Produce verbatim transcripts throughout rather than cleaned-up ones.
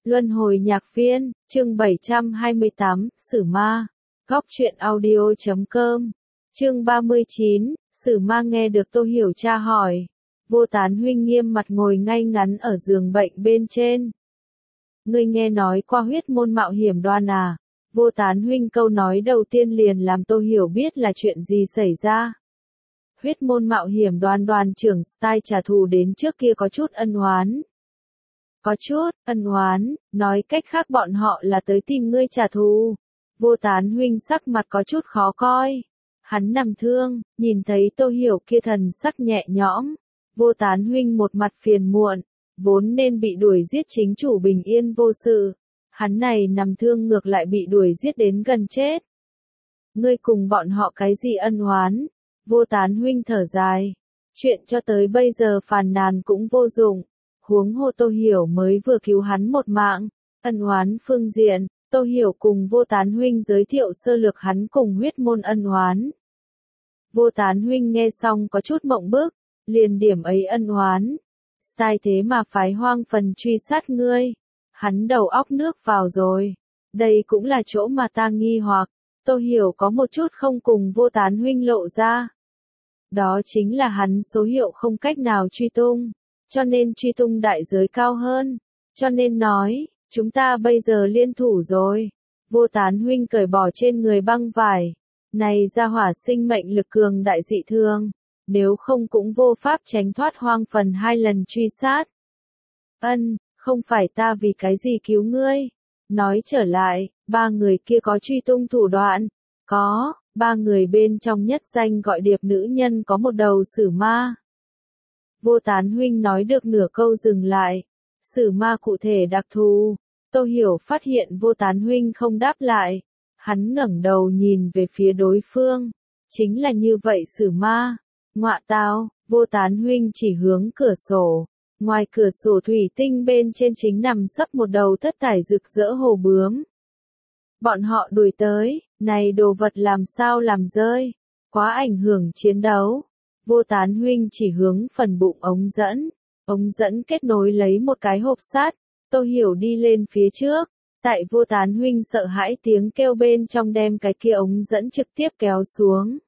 Luân hồi nhạc viên, chương bảy trăm hai mươi tám, Sử Ma. Góc truyện audio chấm com. Chương ba mươi chín, Sử Ma nghe được Tô Hiểu tra hỏi. Vô Tán huynh nghiêm mặt ngồi ngay ngắn ở giường bệnh bên trên. Ngươi nghe nói qua huyết môn mạo hiểm đoan à? Vô Tán huynh câu nói đầu tiên liền làm Tô Hiểu biết là chuyện gì xảy ra. Huyết môn mạo hiểm đoan đoàn trưởng Style trả thù đến trước kia có chút ân oán. Có chút, ân oán, nói cách khác bọn họ là tới tìm ngươi trả thù. Vô Tán huynh sắc mặt có chút khó coi. Hắn nằm thương, nhìn thấy Tô Hiểu kia thần sắc nhẹ nhõm. Vô Tán huynh một mặt phiền muộn, vốn nên bị đuổi giết chính chủ bình yên vô sự. Hắn này nằm thương ngược lại bị đuổi giết đến gần chết. Ngươi cùng bọn họ cái gì ân oán? Vô Tán huynh thở dài. Chuyện cho tới bây giờ phàn nàn cũng vô dụng. Huống hồ Tô Hiểu mới vừa cứu hắn một mạng. Ân oán phương diện, Tô Hiểu cùng Vô Tán huynh giới thiệu sơ lược hắn cùng huyết môn ân oán. Vô Tán huynh nghe xong có chút mộng bức, liền điểm ấy ân oán. Style thế mà phái Hoang Phần truy sát ngươi. Hắn đầu óc nước vào rồi. Đây cũng là chỗ mà ta nghi hoặc. Tô Hiểu có một chút không cùng Vô Tán huynh lộ ra. Đó chính là hắn số hiệu không cách nào truy tung. Cho nên truy tung đại giới cao hơn. Cho nên nói, chúng ta bây giờ liên thủ rồi. Vô Tán huynh cởi bỏ trên người băng vải. Này ra hỏa sinh mệnh lực cường đại dị thường. Nếu không cũng vô pháp tránh thoát Hoang Phần hai lần truy sát. Ân, không phải ta vì cái gì cứu ngươi. Nói trở lại, ba người kia có truy tung thủ đoạn. Có, ba người bên trong nhất danh gọi điệp nữ nhân có một đầu Sử Ma. Vô Tán huynh nói được nửa câu dừng lại. Sử Ma cụ thể đặc thù. Tô Hiểu phát hiện Vô Tán huynh không đáp lại. Hắn ngẩng đầu nhìn về phía đối phương. Chính là như vậy Sử Ma. Ngọa tao, Vô Tán huynh chỉ hướng cửa sổ. Ngoài cửa sổ thủy tinh bên trên chính nằm sấp một đầu thất thải rực rỡ hồ bướm. Bọn họ đuổi tới, này đồ vật làm sao làm rơi. Quá ảnh hưởng chiến đấu. Vô Tán huynh chỉ hướng phần bụng ống dẫn. Ống dẫn kết nối lấy một cái hộp sắt. Tô Hiểu đi lên phía trước. Tại Vô Tán huynh sợ hãi tiếng kêu bên trong đem cái kia ống dẫn trực tiếp kéo xuống.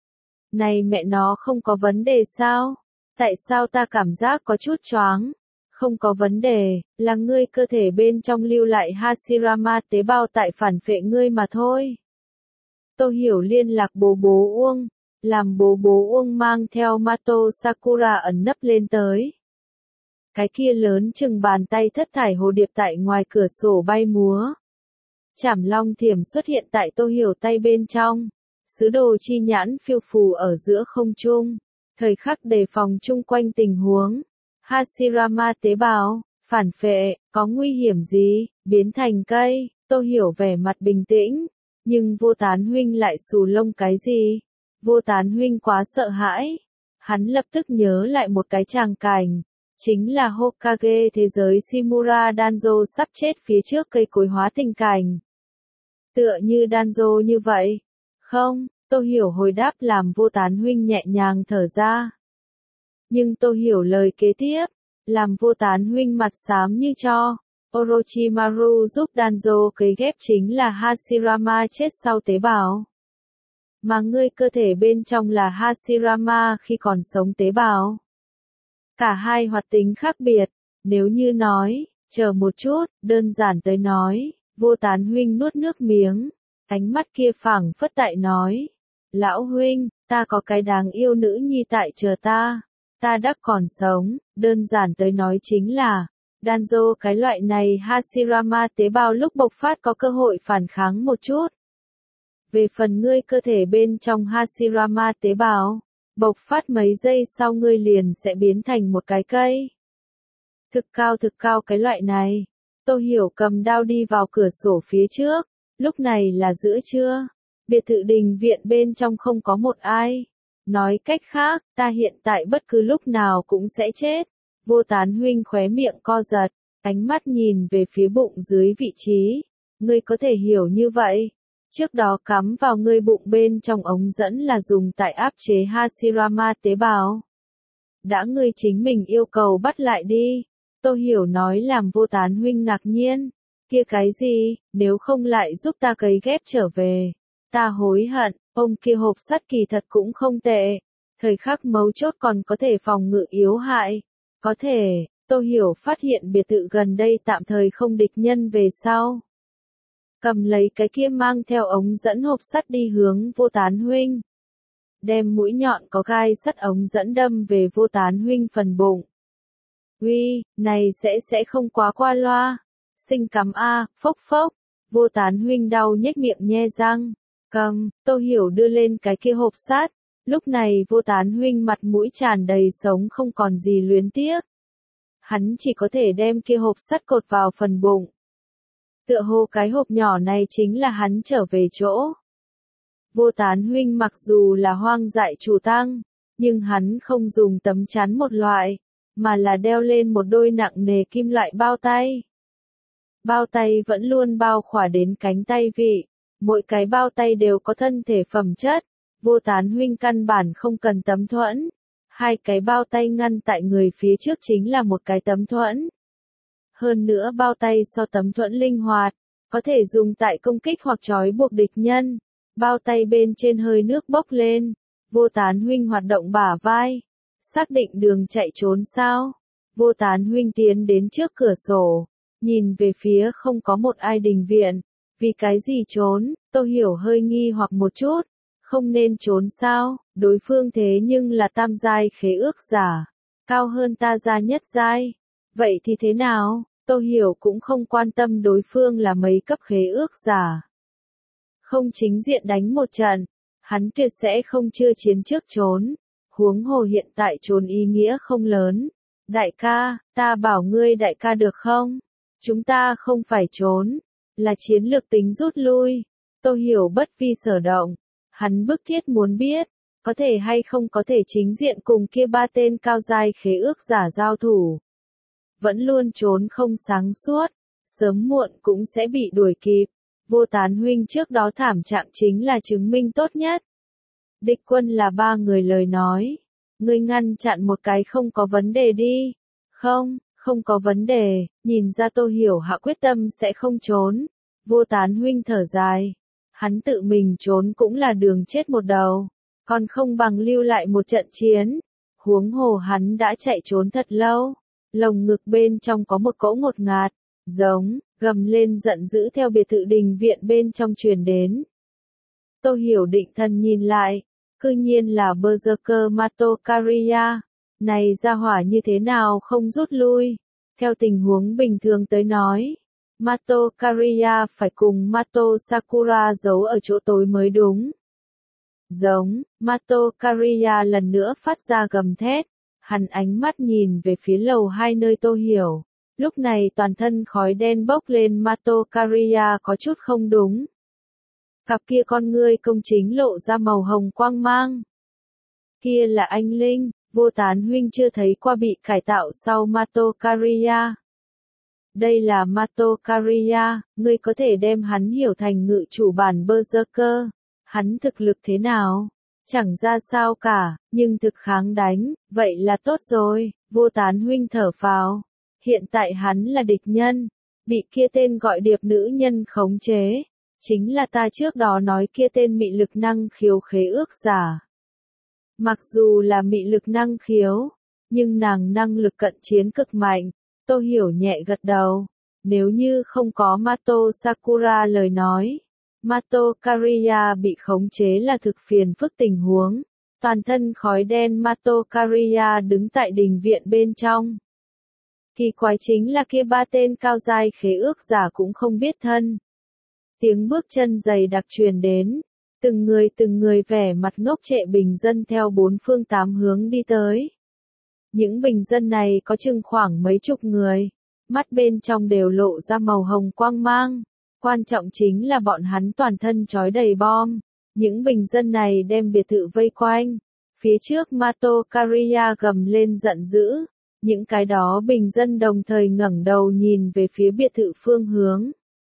Này mẹ nó không có vấn đề sao? Tại sao ta cảm giác có chút choáng? Không có vấn đề, là ngươi cơ thể bên trong lưu lại Hashirama tế bào tại phản phệ ngươi mà thôi. Tô Hiểu liên lạc bố bố Uông, làm bố bố Uông mang theo Mato Sakura ẩn nấp lên tới. Cái kia lớn chừng bàn tay thất thải hồ điệp tại ngoài cửa sổ bay múa. Trảm long thiểm xuất hiện tại Tô Hiểu tay bên trong. Sứ đồ chi nhãn phiêu phù ở giữa không trung. Thời khắc đề phòng chung quanh tình huống. Hashirama tế bào, phản phệ, có nguy hiểm gì, biến thành cây. Tô Hiểu vẻ mặt bình tĩnh. Nhưng Vô Tán huynh lại xù lông cái gì? Vô Tán huynh quá sợ hãi. Hắn lập tức nhớ lại một cái tràng cảnh. Chính là Hokage thế giới Shimura Danzo sắp chết phía trước cây cối hóa tình cảnh. Tựa như Danzo như vậy. Không, Tô Hiểu hồi đáp làm Vô Tán huynh nhẹ nhàng thở ra. Nhưng Tô Hiểu lời kế tiếp, làm Vô Tán huynh mặt xám như cho. Orochimaru giúp Danzo cấy ghép chính là Hashirama chết sau tế bào. Mà ngươi cơ thể bên trong là Hashirama khi còn sống tế bào. Cả hai hoạt tính khác biệt, nếu như nói, chờ một chút, đơn giản tới nói, Vô Tán huynh nuốt nước miếng, ánh mắt kia phảng phất tại nói. Lão huynh, ta có cái đáng yêu nữ nhi tại chờ ta, ta đã còn sống, đơn giản tới nói chính là, Danzo cái loại này Hashirama tế bào lúc bộc phát có cơ hội phản kháng một chút. Về phần ngươi cơ thể bên trong Hashirama tế bào, bộc phát mấy giây sau ngươi liền sẽ biến thành một cái cây. Thực cao thực cao cái loại này. Tô Hiểu cầm đao đi vào cửa sổ phía trước, lúc này là giữa trưa. Biệt thự đình viện bên trong không có một ai. Nói cách khác, ta hiện tại bất cứ lúc nào cũng sẽ chết. Vô Tán huynh khóe miệng co giật, ánh mắt nhìn về phía bụng dưới vị trí. Ngươi có thể hiểu như vậy. Trước đó cắm vào ngươi bụng bên trong ống dẫn là dùng tại áp chế Hashirama tế bào. Đã ngươi chính mình yêu cầu bắt lại đi. Tô Hiểu nói làm Vô Tán huynh ngạc nhiên. Kia cái gì, nếu không lại giúp ta cấy ghép trở về. Ta hối hận, ông kia hộp sắt kỳ thật cũng không tệ. Thời khắc mấu chốt còn có thể phòng ngự yếu hại. Có thể, Tô Hiểu phát hiện biệt thự gần đây tạm thời không địch nhân về sau. Cầm lấy cái kia mang theo ống dẫn hộp sắt đi hướng Vô Tán huynh. Đem mũi nhọn có gai sắt ống dẫn đâm về Vô Tán huynh phần bụng. Uy, này sẽ sẽ không quá qua loa. Sinh cắm a, phốc phốc. Vô Tán huynh đau nhếch miệng nhe răng. Cầm, Tô Hiểu đưa lên cái kia hộp sắt. Lúc này Vô Tán huynh mặt mũi tràn đầy sống không còn gì luyến tiếc. Hắn chỉ có thể đem kia hộp sắt cột vào phần bụng. Tựa hồ cái hộp nhỏ này chính là hắn trở về chỗ. Vô Tán huynh mặc dù là hoang dại chủ tăng, nhưng hắn không dùng tấm chắn một loại, mà là đeo lên một đôi nặng nề kim loại bao tay. Bao tay vẫn luôn bao khỏa đến cánh tay vị, mỗi cái bao tay đều có thân thể phẩm chất, Vô Tán huynh căn bản không cần tấm thuẫn. Hai cái bao tay ngăn tại người phía trước chính là một cái tấm thuẫn. Hơn nữa bao tay so tấm thuẫn linh hoạt, có thể dùng tại công kích hoặc trói buộc địch nhân. Bao tay bên trên hơi nước bốc lên, Vô Tán huynh hoạt động bả vai. Xác định đường chạy trốn sao? Vô Tán huynh tiến đến trước cửa sổ, nhìn về phía không có một ai đình viện. Vì cái gì trốn? Tô Hiểu hơi nghi hoặc một chút. Không nên trốn sao? Đối phương thế nhưng là tam giai khế ước giả, cao hơn ta gia nhất giai. Vậy thì thế nào? Tô Hiểu cũng không quan tâm đối phương là mấy cấp khế ước giả. Không chính diện đánh một trận, hắn tuyệt sẽ không chưa chiến trước trốn. Huống hồ hiện tại trốn ý nghĩa không lớn. Đại ca, ta bảo ngươi đại ca được không? Chúng ta không phải trốn, là chiến lược tính rút lui. Tô Hiểu bất vi sở động. Hắn bức thiết muốn biết, có thể hay không có thể chính diện cùng kia ba tên cao giai khế ước giả giao thủ. Vẫn luôn trốn không sáng suốt, sớm muộn cũng sẽ bị đuổi kịp. Vô Tán huynh trước đó thảm trạng chính là chứng minh tốt nhất. Địch quân là ba người lời nói. Ngươi ngăn chặn một cái không có vấn đề đi. Không, không có vấn đề, nhìn ra Tô Hiểu hạ quyết tâm sẽ không trốn. Vô Tán huynh thở dài. Hắn tự mình trốn cũng là đường chết một đầu, còn không bằng lưu lại một trận chiến. Huống hồ hắn đã chạy trốn thật lâu, lồng ngực bên trong có một cỗ ngột ngạt, giống, gầm lên giận dữ theo biệt thự đình viện bên trong truyền đến. Tô Hiểu định thần nhìn lại, cư nhiên là Berserker Mato Kariya. Này ra hỏa như thế nào không rút lui? Theo tình huống bình thường tới nói, Mato Kariya phải cùng Mato Sakura giấu ở chỗ tối mới đúng. Giống, Mato Kariya lần nữa phát ra gầm thét, hắn ánh mắt nhìn về phía lầu hai nơi Tô Hiểu. Lúc này toàn thân khói đen bốc lên, Mato Kariya có chút không đúng. Cặp kia con ngươi công chính lộ ra màu hồng quang mang. Kia là anh Linh, Vô Tán huynh chưa thấy qua bị cải tạo sau Mato Kariya. Đây là Mato Kariya, ngươi có thể đem hắn hiểu thành ngự chủ bản Berserker. Hắn thực lực thế nào? Chẳng ra sao cả, nhưng thực kháng đánh, vậy là tốt rồi. Vô Tán huynh thở phào. Hiện tại hắn là địch nhân, bị kia tên gọi điệp nữ nhân khống chế. Chính là ta trước đó nói kia tên mị lực năng khiếu khế ước giả. Mặc dù là mị lực năng khiếu, nhưng nàng năng lực cận chiến cực mạnh. Tô Hiểu nhẹ gật đầu. Nếu như không có Mato Sakura lời nói, Mato Kariya bị khống chế là thực phiền phức tình huống. Toàn thân khói đen Mato Kariya đứng tại đình viện bên trong. Kỳ quái chính là kia ba tên cao giai khế ước giả cũng không biết thân. Tiếng bước chân dày đặc truyền đến, từng người từng người vẻ mặt ngốc trệ bình dân theo bốn phương tám hướng đi tới. Những bình dân này có chừng khoảng mấy chục người, mắt bên trong đều lộ ra màu hồng quang mang. Quan trọng chính là bọn hắn toàn thân trói đầy bom. Những bình dân này đem biệt thự vây quanh. Phía trước Mato Kariya gầm lên giận dữ. Những cái đó bình dân đồng thời ngẩng đầu nhìn về phía biệt thự phương hướng.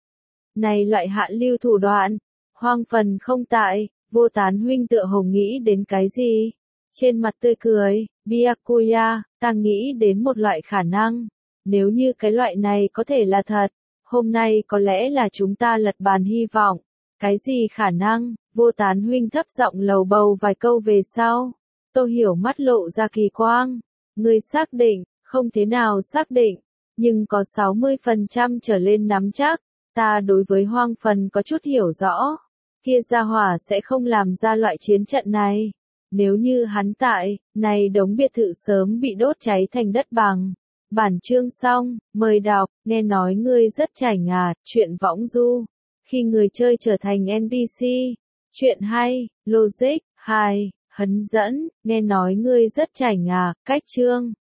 Này loại hạ lưu thủ đoạn, hoang phần không tại, Vô Tán huynh tựa hồ nghĩ đến cái gì? Trên mặt tươi cười, Byakuya, ta nghĩ đến một loại khả năng. Nếu như cái loại này có thể là thật, hôm nay có lẽ là chúng ta lật bàn hy vọng. Cái gì khả năng, Vô Tán huynh thấp giọng lầu bầu vài câu về sau. Tô Hiểu mắt lộ ra kỳ quang. Ngươi xác định, không thế nào xác định, nhưng có sáu mươi phần trăm trở lên nắm chắc. Ta đối với Hoang Phần có chút hiểu rõ. Kia gia hỏa sẽ không làm ra loại chiến trận này. Nếu như hắn tại, này đống biệt thự sớm bị đốt cháy thành đất bằng. Bản chương xong, mời đọc, nghe nói ngươi rất chảnh à, chuyện võng du. Khi người chơi trở thành en pê xê. Chuyện hay, logic, hai, hấn dẫn, nghe nói ngươi rất chảnh à, cách chương.